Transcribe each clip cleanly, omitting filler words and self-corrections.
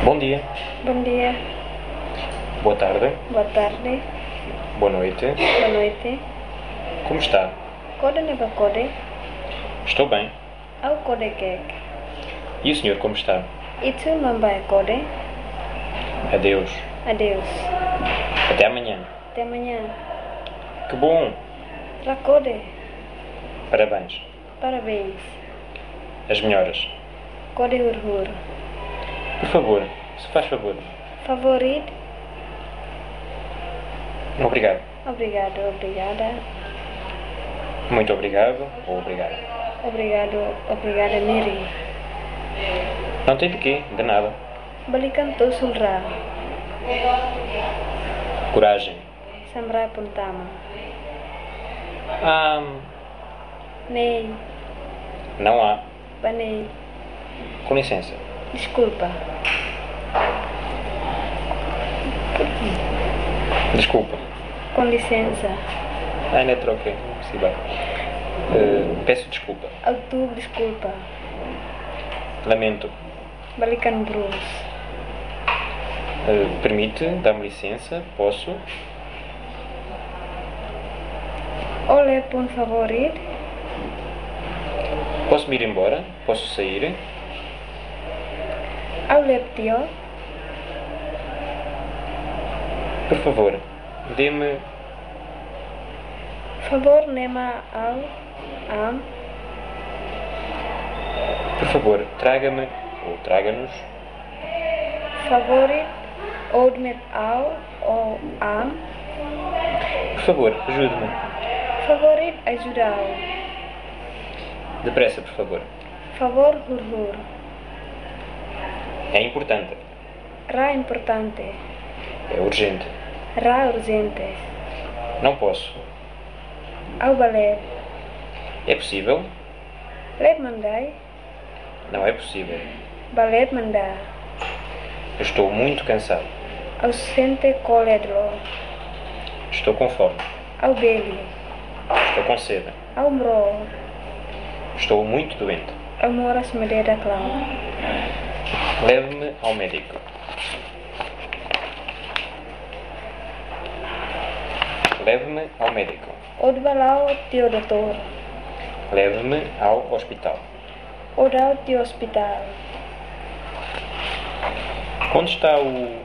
Bom dia, Bom dia, boa tarde, boa tarde, boa noite. boa noite. Como está? Kode neba kode, Estou bem. au kode kek. E o senhor como está? Itu mambai kode. Adeus. Adeus. Até amanhã. Até amanhã. Que bom. Ra kode. Parabéns. Parabéns. As melhoras. Kode hurhur. Por favor, se faz favor. Favorito. Obrigado. Obrigado, obrigada. Muito obrigado ou obrigado. Obrigado, obrigada Miri. Não tem de quê, de nada. Balikan tu sulra. Coragem. Samrai puntama. Nei, Não há. banei. Com licença. Desculpa. Desculpa. Com licença. Ainda troquei. Sim, bem. Peço desculpa. Autu desculpa. Lamento. Balikan Bruce. Permite? Dá-me licença? Posso? Olhe pun favorit. Posso me ir embora? Posso sair? Au leptio. Por favor, dê-me. Favor nema au am. Por favor, traga-me ou traga-nos Favorit oud met au ou am. por favor, ajude-me. Favorit ajudau. Depressa, por favor. Favor hurhur. É importante. Ra importante. É urgente. Ra urgente. Não posso. Au balé. É possível? Lep mandai. Não é possível. Balé manda. Eu estou muito cansado. Au sente coledro. Estou com fome. Au beli. Estou com sede. Au mro. Estou muito doente. Au moras mededa clau. Leve-me ao médico. Leve-me ao médico. Oud balau tio doutor. Leve-me ao hospital. Odau tio hospital. Onde está o...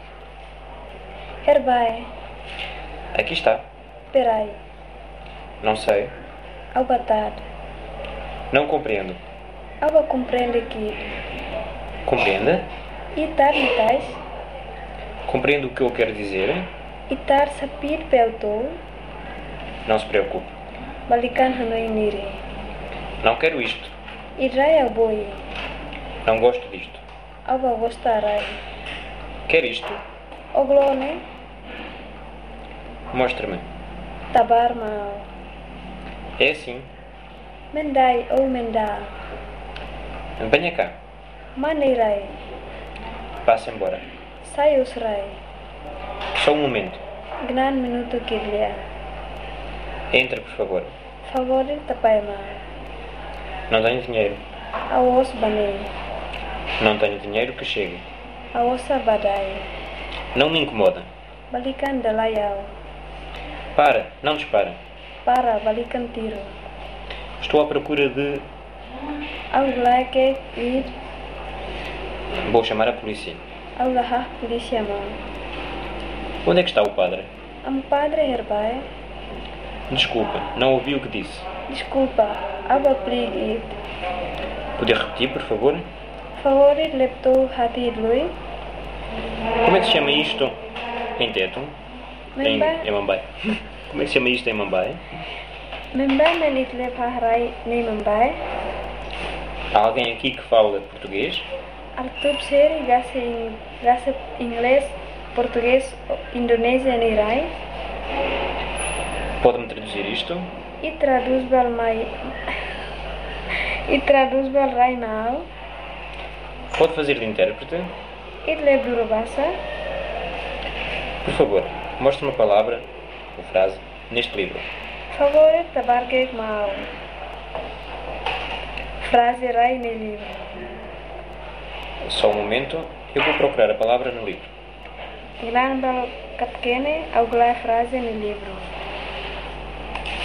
Herbai. Aqui está. Perai. Não sei. Au batata. Não compreendo. Aba compreende que Compreenda? itar mitais, Compreendo o que eu quero dizer? itar sapir pelto, Não se preocupe. balikan hanoi niri. Não quero isto. Irai aboi, Não gosto disto. aba gostarai. Quer isto? Oglone, Mostre-me. tabar mau. É assim. Mendai ou menda, Venha cá. manirai, Passe embora. sayusrai. Só um momento. Gnan minuto kirlia. Entre, por favor. Favorit tapai mau. Não tenho dinheiro. Awos banei, Não tenho dinheiro que chegue. awosa badai. Não me incomoda. Balikan dalayau. Para. Não dispara. Para balikan tiro. Estou à procura de... Au like ir. Vou chamar a polícia. Au lahah polícia mau. Onde é que está o padre? Am padre herbai. Desculpe. Não ouvi o que disse. Desculpa, aba pligit. Podia repetir, por favor? Favorit lepto hati lui. Como é que se chama isto em teto? Membai. Em Mambai. Como é que se chama isto em Mambai? Membai menit lep hahrai nei membai. Há alguém aqui que fala português? Artub seri gase inglês, português, indonésia ni rai. Pode-me traduzir isto? E traduz bel mai. E traduz bel rai mau. Pode fazer de intérprete? E lep durubasa. Por favor, mostre uma palavra ou frase neste livro. Favorit tabargek mau. Frase rai nei livro. Só um momento. Eu vou procurar a palavra no livro. Ilan bal katkene au glai frase no livro.